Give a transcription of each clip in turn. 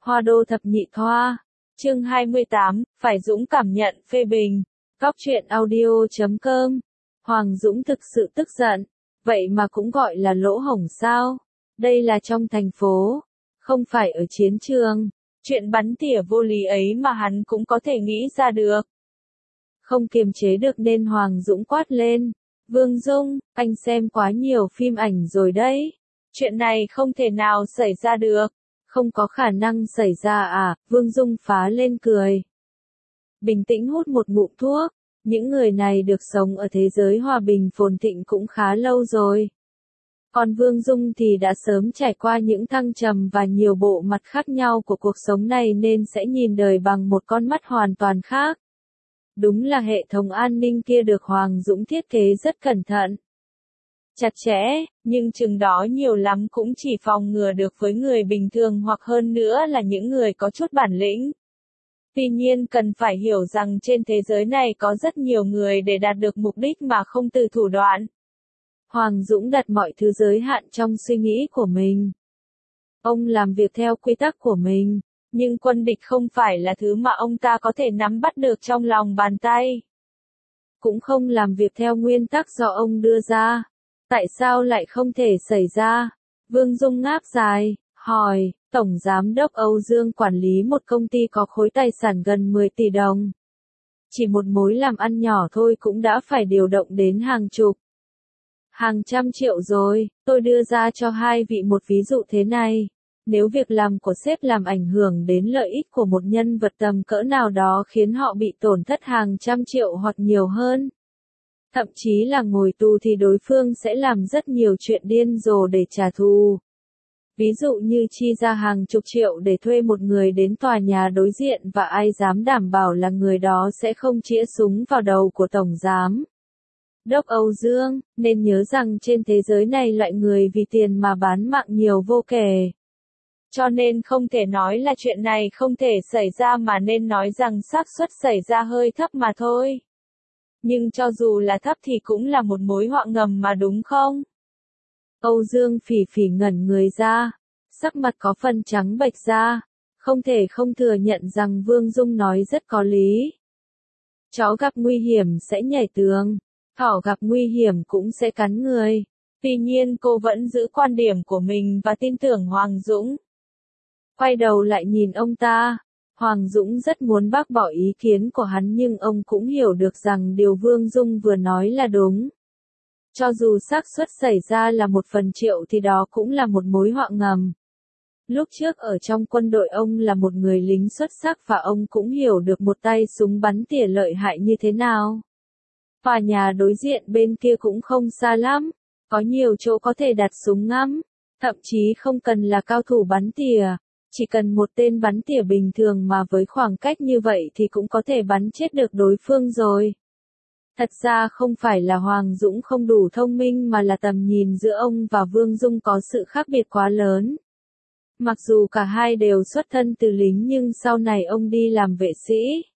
Hoa đô thập nhị thoa. Chương 28, phải dũng cảm nhận phê bình. Góc truyện audio.com. Hoàng Dũng thực sự tức giận. Vậy mà cũng gọi là lỗ hổng sao? Đây là trong thành phố, không phải ở chiến trường. Chuyện bắn tỉa vô lý ấy mà hắn cũng có thể nghĩ ra được. Không kiềm chế được nên Hoàng Dũng quát lên. Vương Dung, anh xem quá nhiều phim ảnh rồi đấy. Chuyện này không thể nào xảy ra được. Không có khả năng xảy ra à? Vương Dung phá lên cười. Bình tĩnh hút một ngụm thuốc. Những người này được sống ở thế giới hòa bình phồn thịnh cũng khá lâu rồi. Còn Vương Dung thì đã sớm trải qua những thăng trầm và nhiều bộ mặt khác nhau của cuộc sống này nên sẽ nhìn đời bằng một con mắt hoàn toàn khác. Đúng là hệ thống an ninh kia được Hoàng Dũng thiết kế rất cẩn thận, chặt chẽ, nhưng chừng đó nhiều lắm cũng chỉ phòng ngừa được với người bình thường hoặc hơn nữa là những người có chút bản lĩnh. Tuy nhiên cần phải hiểu rằng trên thế giới này có rất nhiều người để đạt được mục đích mà không từ thủ đoạn. Hoàng Dũng đặt mọi thứ giới hạn trong suy nghĩ của mình. Ông làm việc theo quy tắc của mình, nhưng quân địch không phải là thứ mà ông ta có thể nắm bắt được trong lòng bàn tay. Cũng không làm việc theo nguyên tắc do ông đưa ra. Tại sao lại không thể xảy ra? Vương Dung ngáp dài, hỏi, Tổng Giám đốc Âu Dương quản lý một công ty có khối tài sản gần 10 tỷ đồng. Chỉ một mối làm ăn nhỏ thôi cũng đã phải điều động đến hàng chục, hàng trăm triệu rồi. Tôi đưa ra cho hai vị một ví dụ thế này. Nếu việc làm của sếp làm ảnh hưởng đến lợi ích của một nhân vật tầm cỡ nào đó khiến họ bị tổn thất hàng trăm triệu hoặc nhiều hơn, thậm chí là ngồi tù thì đối phương sẽ làm rất nhiều chuyện điên rồ để trả thù. Ví dụ như chi ra hàng chục triệu để thuê một người đến tòa nhà đối diện và ai dám đảm bảo là người đó sẽ không chĩa súng vào đầu của Tổng Giám đốc Âu Dương, nên nhớ rằng trên thế giới này loại người vì tiền mà bán mạng nhiều vô kể. Cho nên không thể nói là chuyện này không thể xảy ra mà nên nói rằng xác suất xảy ra hơi thấp mà thôi. Nhưng cho dù là thấp thì cũng là một mối họa ngầm mà đúng không? Âu Dương phỉ phỉ ngẩn người ra, sắc mặt có phần trắng bệch ra, không thể không thừa nhận rằng Vương Dung nói rất có lý. Chó gặp nguy hiểm sẽ nhảy tường, thỏ gặp nguy hiểm cũng sẽ cắn người. Tuy nhiên cô vẫn giữ quan điểm của mình và tin tưởng Hoàng Dũng. Quay đầu lại nhìn ông ta, Hoàng Dũng rất muốn bác bỏ ý kiến của hắn nhưng ông cũng hiểu được rằng điều Vương Dung vừa nói là đúng. Cho dù xác suất xảy ra là 1/1000 thì đó cũng là một mối họa ngầm. Lúc trước ở trong quân đội ông là một người lính xuất sắc và ông cũng hiểu được một tay súng bắn tỉa lợi hại như thế nào. Tòa nhà đối diện bên kia cũng không xa lắm, có nhiều chỗ có thể đặt súng ngắm, thậm chí không cần là cao thủ bắn tỉa. Chỉ cần một tên bắn tỉa bình thường mà với khoảng cách như vậy thì cũng có thể bắn chết được đối phương rồi. Thật ra không phải là Hoàng Dũng không đủ thông minh mà là tầm nhìn giữa ông và Vương Dung có sự khác biệt quá lớn. Mặc dù cả hai đều xuất thân từ lính nhưng sau này ông đi làm vệ sĩ,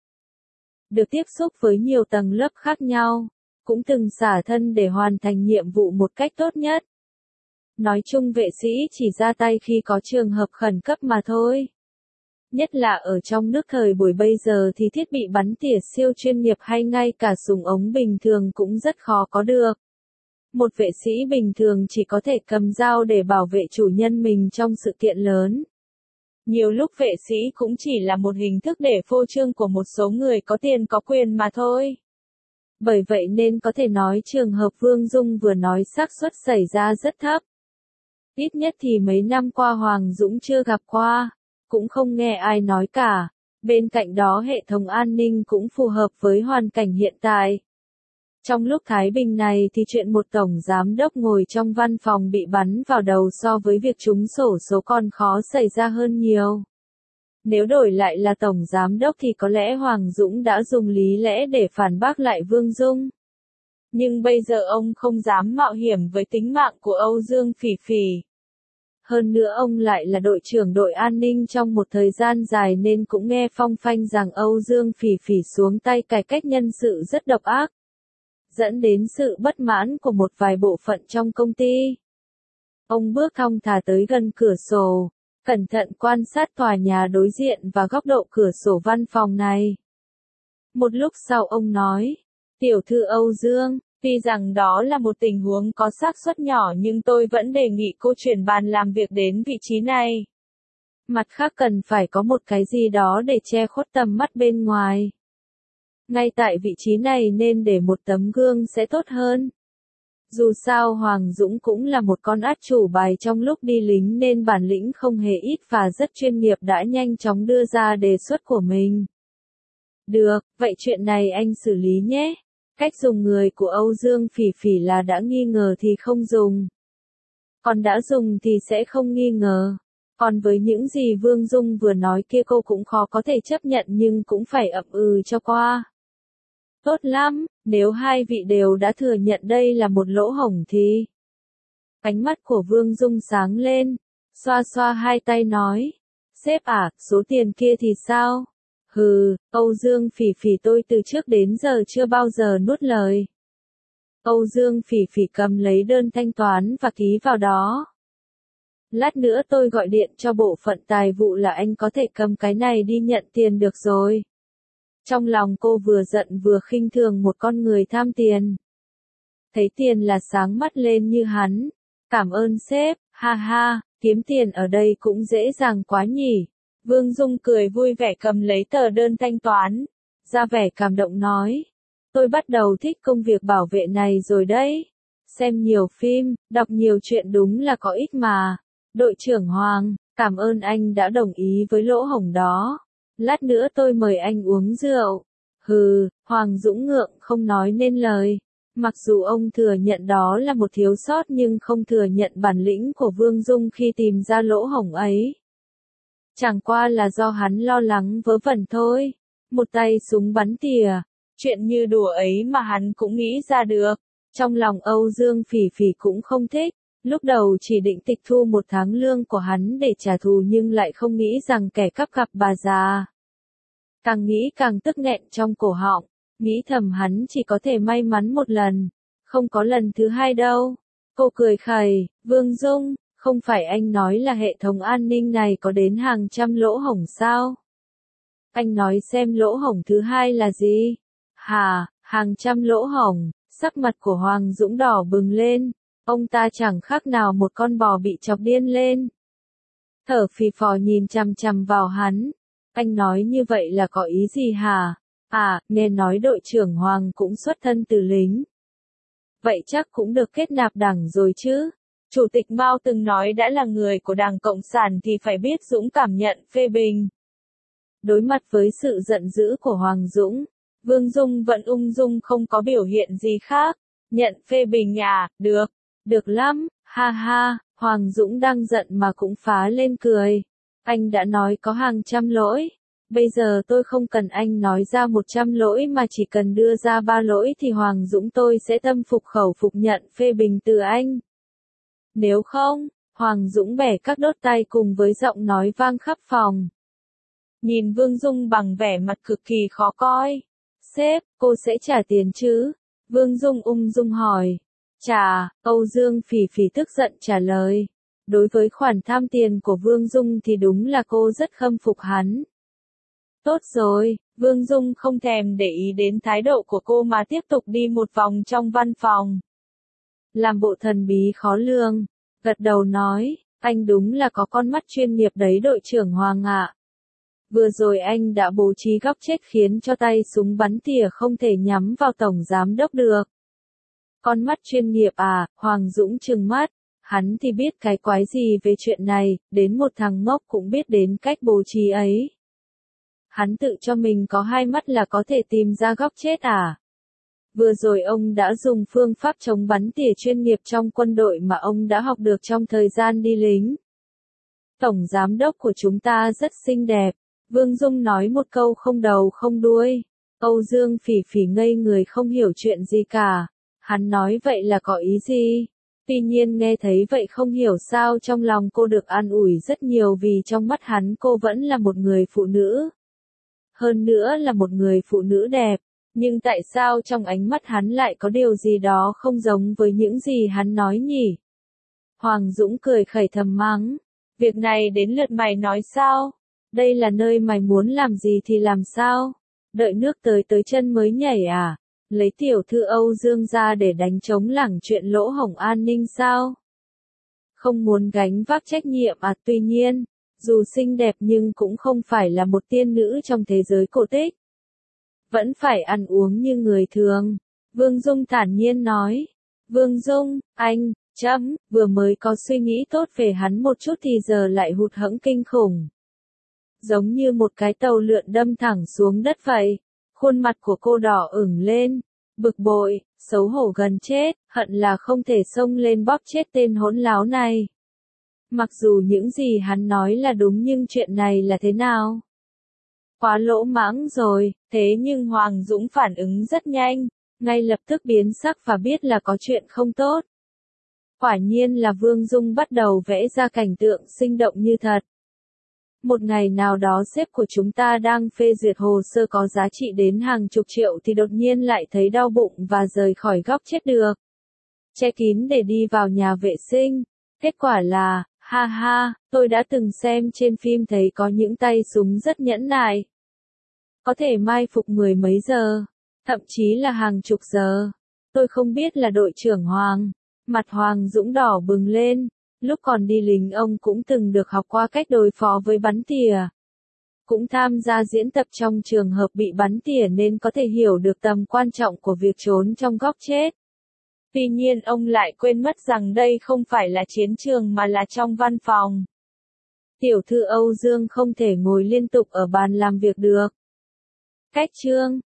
được tiếp xúc với nhiều tầng lớp khác nhau, cũng từng xả thân để hoàn thành nhiệm vụ một cách tốt nhất. Nói chung vệ sĩ chỉ ra tay khi có trường hợp khẩn cấp mà thôi. Nhất là ở trong nước thời buổi bây giờ thì thiết bị bắn tỉa siêu chuyên nghiệp hay ngay cả súng ống bình thường cũng rất khó có được. Một vệ sĩ bình thường chỉ có thể cầm dao để bảo vệ chủ nhân mình trong sự kiện lớn. Nhiều lúc vệ sĩ cũng chỉ là một hình thức để phô trương của một số người có tiền có quyền mà thôi. Bởi vậy nên có thể nói trường hợp Vương Dung vừa nói xác suất xảy ra rất thấp. Ít nhất thì mấy năm qua Hoàng Dũng chưa gặp qua, cũng không nghe ai nói cả. Bên cạnh đó hệ thống an ninh cũng phù hợp với hoàn cảnh hiện tại. Trong lúc thái bình này thì chuyện một tổng giám đốc ngồi trong văn phòng bị bắn vào đầu so với việc trúng xổ số còn khó xảy ra hơn nhiều. Nếu đổi lại là tổng giám đốc thì có lẽ Hoàng Dũng đã dùng lý lẽ để phản bác lại Vương Dung. Nhưng bây giờ ông không dám mạo hiểm với tính mạng của Âu Dương Phỉ Phỉ. Hơn nữa ông lại là đội trưởng đội an ninh trong một thời gian dài nên cũng nghe phong phanh rằng Âu Dương Phỉ Phỉ xuống tay cải cách nhân sự rất độc ác, dẫn đến sự bất mãn của một vài bộ phận trong công ty. Ông bước thong thả tới gần cửa sổ, cẩn thận quan sát tòa nhà đối diện và góc độ cửa sổ văn phòng này. Một lúc sau ông nói, tiểu thư Âu Dương, tuy rằng đó là một tình huống có xác suất nhỏ nhưng tôi vẫn đề nghị cô chuyển bàn làm việc đến vị trí này. Mặt khác cần phải có một cái gì đó để che khuất tầm mắt bên ngoài. Ngay tại vị trí này nên để một tấm gương sẽ tốt hơn. Dù sao Hoàng Dũng cũng là một con át chủ bài trong lúc đi lính nên bản lĩnh không hề ít và rất chuyên nghiệp đã nhanh chóng đưa ra đề xuất của mình. Được, vậy chuyện này anh xử lý nhé. Cách dùng người của Âu Dương Phỉ Phỉ là đã nghi ngờ thì không dùng. Còn đã dùng thì sẽ không nghi ngờ. Còn với những gì Vương Dung vừa nói kia cô cũng khó có thể chấp nhận nhưng cũng phải ậm ừ cho qua. Tốt lắm, nếu hai vị đều đã thừa nhận đây là một lỗ hổng thì... Ánh mắt của Vương Dung sáng lên, xoa xoa hai tay nói. Sếp à, số tiền kia thì sao? Hừ, Âu Dương Phỉ Phỉ tôi từ trước đến giờ chưa bao giờ nuốt lời. Âu Dương Phỉ Phỉ cầm lấy đơn thanh toán và ký vào đó. Lát nữa tôi gọi điện cho bộ phận tài vụ là anh có thể cầm cái này đi nhận tiền được rồi. Trong lòng cô vừa giận vừa khinh thường một con người tham tiền. Thấy tiền là sáng mắt lên như hắn. Cảm ơn sếp, ha ha, kiếm tiền ở đây cũng dễ dàng quá nhỉ. Vương Dung cười vui vẻ cầm lấy tờ đơn thanh toán. Ra vẻ cảm động nói. Tôi bắt đầu thích công việc bảo vệ này rồi đấy. Xem nhiều phim, đọc nhiều chuyện đúng là có ích mà. Đội trưởng Hoàng, cảm ơn anh đã đồng ý với lỗ hổng đó. Lát nữa tôi mời anh uống rượu. Hừ, Hoàng Dũng ngượng không nói nên lời. Mặc dù ông thừa nhận đó là một thiếu sót nhưng không thừa nhận bản lĩnh của Vương Dung khi tìm ra lỗ hổng ấy. Chẳng qua là do hắn lo lắng vớ vẩn thôi. Một tay súng bắn tỉa. Chuyện như đùa ấy mà hắn cũng nghĩ ra được. Trong lòng Âu Dương Phỉ Phỉ cũng không thích. Lúc đầu chỉ định tịch thu 1 tháng lương của hắn để trả thù nhưng lại không nghĩ rằng kẻ cắp gặp bà già. Càng nghĩ càng tức nghẹn trong cổ họng, nghĩ thầm hắn chỉ có thể may mắn một lần, không có lần thứ hai đâu. Cô cười khẩy, Vương Dung, không phải anh nói là hệ thống an ninh này có đến hàng trăm lỗ hổng sao? Anh nói xem lỗ hổng thứ hai là gì? Hả, hàng trăm lỗ hổng, sắc mặt của Hoàng Dũng đỏ bừng lên. Ông ta chẳng khác nào một con bò bị chọc điên lên. Thở phì phò nhìn chằm chằm vào hắn. Anh nói như vậy là có ý gì hả? À, nghe nói đội trưởng Hoàng cũng xuất thân từ lính. Vậy chắc cũng được kết nạp đảng rồi chứ. Chủ tịch Mao từng nói đã là người của Đảng Cộng sản thì phải biết dũng cảm nhận phê bình. Đối mặt với sự giận dữ của Hoàng Dũng, Vương Dung vẫn ung dung không có biểu hiện gì khác. Nhận phê bình à, được. Được lắm, ha ha, Hoàng Dũng đang giận mà cũng phá lên cười. Anh đã nói có hàng trăm lỗi. Bây giờ tôi không cần anh nói ra 100 lỗi mà chỉ cần đưa ra 3 lỗi thì Hoàng Dũng tôi sẽ tâm phục khẩu phục nhận phê bình từ anh. Nếu không, Hoàng Dũng bẻ các đốt tay cùng với giọng nói vang khắp phòng. Nhìn Vương Dung bằng vẻ mặt cực kỳ khó coi. Sếp, cô sẽ trả tiền chứ? Vương Dung ung dung hỏi. Chà, Âu Dương Phỉ Phỉ tức giận trả lời. Đối với khoản tham tiền của Vương Dung thì đúng là cô rất khâm phục hắn. Tốt rồi, Vương Dung không thèm để ý đến thái độ của cô mà tiếp tục đi một vòng trong văn phòng. Làm bộ thần bí khó lường, gật đầu nói, anh đúng là có con mắt chuyên nghiệp đấy đội trưởng Hoàng ạ. Vừa rồi anh đã bố trí góc chết khiến cho tay súng bắn tỉa không thể nhắm vào tổng giám đốc được. Con mắt chuyên nghiệp à, Hoàng Dũng trừng mắt, hắn thì biết cái quái gì về chuyện này, đến một thằng ngốc cũng biết đến cách bố trí ấy. Hắn tự cho mình có 2 mắt là có thể tìm ra góc chết à? Vừa rồi ông đã dùng phương pháp chống bắn tỉa chuyên nghiệp trong quân đội mà ông đã học được trong thời gian đi lính. Tổng giám đốc của chúng ta rất xinh đẹp, Vương Dung nói một câu không đầu không đuôi. Âu Dương Phỉ Phỉ ngây người không hiểu chuyện gì cả. Hắn nói vậy là có ý gì? Tuy nhiên nghe thấy vậy không hiểu sao trong lòng cô được an ủi rất nhiều vì trong mắt hắn cô vẫn là một người phụ nữ. Hơn nữa là một người phụ nữ đẹp. Nhưng tại sao trong ánh mắt hắn lại có điều gì đó không giống với những gì hắn nói nhỉ? Hoàng Dũng cười khẩy thầm mắng. Việc này đến lượt mày nói sao? Đây là nơi mày muốn làm gì thì làm sao? Đợi nước tới chân mới nhảy à? Lấy tiểu thư Âu Dương ra để đánh trống lảng chuyện lỗ hổng an ninh sao? Không muốn gánh vác trách nhiệm à? Tuy nhiên, dù xinh đẹp nhưng cũng không phải là một tiên nữ trong thế giới cổ tích. Vẫn phải ăn uống như người thường. Vương Dung thản nhiên nói. Vương Dung, anh, chấm, vừa mới có suy nghĩ tốt về hắn một chút thì giờ lại hụt hẫng kinh khủng. Giống như một cái tàu lượn đâm thẳng xuống đất vậy. Khuôn mặt của cô đỏ ửng lên, bực bội, xấu hổ gần chết, hận là không thể xông lên bóp chết tên hỗn láo này. Mặc dù những gì hắn nói là đúng nhưng chuyện này là thế nào? Quá lỗ mãng rồi, thế nhưng Hoàng Dũng phản ứng rất nhanh, ngay lập tức biến sắc và biết là có chuyện không tốt. Quả nhiên là Vương Dung bắt đầu vẽ ra cảnh tượng sinh động như thật. Một ngày nào đó sếp của chúng ta đang phê duyệt hồ sơ có giá trị đến hàng chục triệu thì đột nhiên lại thấy đau bụng và rời khỏi góc chết được. Che kín để đi vào nhà vệ sinh. Kết quả là, ha ha, tôi đã từng xem trên phim thấy có những tay súng rất nhẫn nại. Có thể mai phục mười mấy giờ, thậm chí là hàng chục giờ. Tôi không biết là đội trưởng Hoàng. Mặt Hoàng Dũng đỏ bừng lên. Lúc còn đi lính ông cũng từng được học qua cách đối phó với bắn tỉa. Cũng tham gia diễn tập trong trường hợp bị bắn tỉa nên có thể hiểu được tầm quan trọng của việc trốn trong góc chết. Tuy nhiên ông lại quên mất rằng đây không phải là chiến trường mà là trong văn phòng. Tiểu thư Âu Dương không thể ngồi liên tục ở bàn làm việc được. Cách chương